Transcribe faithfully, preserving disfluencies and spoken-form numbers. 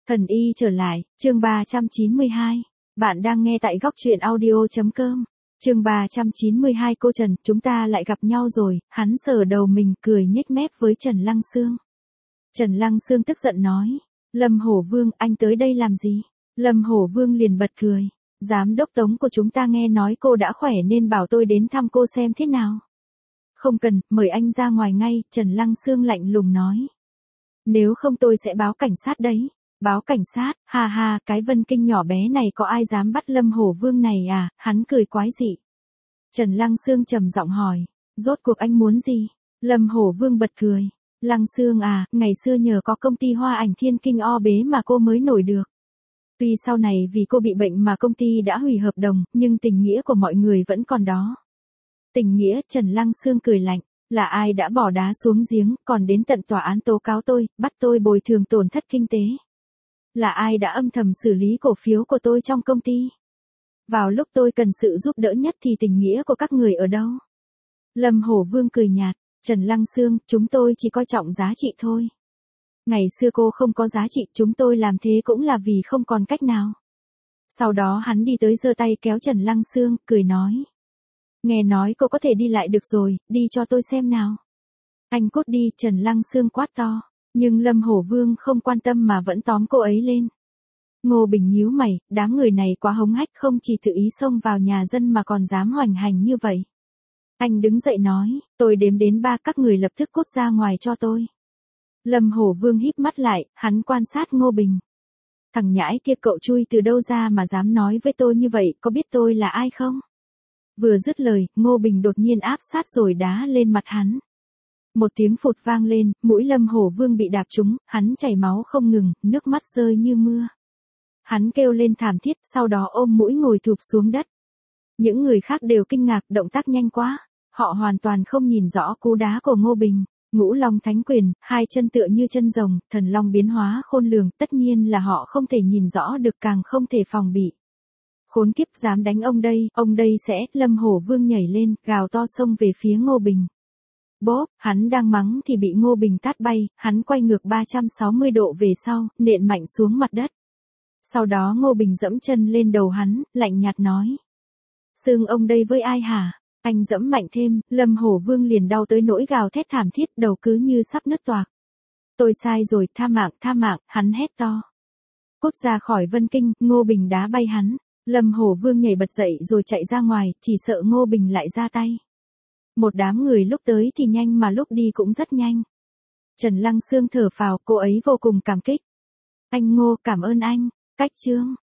Thần y trở lại, chương ba trăm chín mươi hai. Bạn đang nghe tại góc truyện audio.com. Chương ba trăm chín mươi hai. Cô Trần, chúng ta lại gặp nhau rồi. Hắn sờ đầu mình cười nhếch mép với Trần Lăng Xương. Trần Lăng Xương tức giận nói. Lâm Hổ Vương, anh tới đây làm gì? Lâm Hổ Vương liền bật cười. Giám đốc Tống của chúng ta nghe nói cô đã khỏe nên bảo tôi đến thăm cô xem thế nào. Không cần, mời anh ra ngoài ngay, Trần Lăng Xương lạnh lùng nói. Nếu không tôi sẽ báo cảnh sát đấy. Báo cảnh sát, ha ha, cái Vân Kinh nhỏ bé này có ai dám bắt Lâm Hổ Vương này à, hắn cười quái dị. Trần Lăng Xương trầm giọng hỏi, rốt cuộc anh muốn gì? Lâm Hổ Vương bật cười. Lăng Xương à, ngày xưa nhờ có công ty Hoa Ảnh Thiên Kinh o bế mà cô mới nổi được. Tuy sau này vì cô bị bệnh mà công ty đã hủy hợp đồng, nhưng tình nghĩa của mọi người vẫn còn đó. Tình nghĩa, Trần Lăng Xương cười lạnh. Là ai đã bỏ đá xuống giếng, còn đến tận tòa án tố cáo tôi, bắt tôi bồi thường tổn thất kinh tế? Là ai đã âm thầm xử lý cổ phiếu của tôi trong công ty? Vào lúc tôi cần sự giúp đỡ nhất thì tình nghĩa của các người ở đâu? Lâm Hổ Vương cười nhạt, Trần Lăng Xương, chúng tôi chỉ coi trọng giá trị thôi. Ngày xưa cô không có giá trị, chúng tôi làm thế cũng là vì không còn cách nào. Sau đó hắn đi tới giơ tay kéo Trần Lăng Xương, cười nói. Nghe nói cô có thể đi lại được rồi, đi cho tôi xem nào. Anh cút đi, Trần Lăng Xương quát to. Nhưng Lâm Hổ Vương không quan tâm mà vẫn tóm cô ấy lên. Ngô Bình nhíu mày, đám người này quá hống hách, không chỉ tự ý xông vào nhà dân mà còn dám hoành hành như vậy. Anh đứng dậy nói, tôi đếm đến ba, các người lập tức cút ra ngoài cho tôi. Lâm Hổ Vương híp mắt lại, hắn quan sát Ngô Bình. Thằng nhãi kia cậu chui từ đâu ra mà dám nói với tôi như vậy, có biết tôi là ai không? Vừa dứt lời, Ngô Bình đột nhiên áp sát rồi đá lên mặt hắn. Một tiếng phụt vang lên, mũi Lâm Hổ Vương bị đạp trúng, hắn chảy máu không ngừng, nước mắt rơi như mưa. Hắn kêu lên thảm thiết, sau đó ôm mũi ngồi thụp xuống đất. Những người khác đều kinh ngạc, động tác nhanh quá. Họ hoàn toàn không nhìn rõ cú đá của Ngô Bình. Ngũ Long Thánh Quyền, hai chân tựa như chân rồng, thần long biến hóa khôn lường, tất nhiên là họ không thể nhìn rõ được, càng không thể phòng bị. Khốn kiếp, dám đánh ông đây, ông đây sẽ, Lâm Hổ Vương nhảy lên, gào to xông về phía Ngô Bình. Bốp, hắn đang mắng thì bị Ngô Bình tát bay, hắn quay ngược ba trăm sáu mươi độ về sau, nện mạnh xuống mặt đất. Sau đó Ngô Bình dẫm chân lên đầu hắn, lạnh nhạt nói. Xưng ông đây với ai hả? Anh dẫm mạnh thêm, Lâm Hổ Vương liền đau tới nỗi gào thét thảm thiết, đầu cứ như sắp nứt toạc. Tôi sai rồi, tha mạng, tha mạng, hắn hét to. Cút ra khỏi Vân Kinh, Ngô Bình đá bay hắn. Lâm Hổ Vương nhảy bật dậy rồi chạy ra ngoài, chỉ sợ Ngô Bình lại ra tay. Một đám người lúc tới thì nhanh mà lúc đi cũng rất nhanh. Trần Lăng Xương thở phào, cô ấy vô cùng cảm kích. Anh Ngô, cảm ơn anh. Cách chương.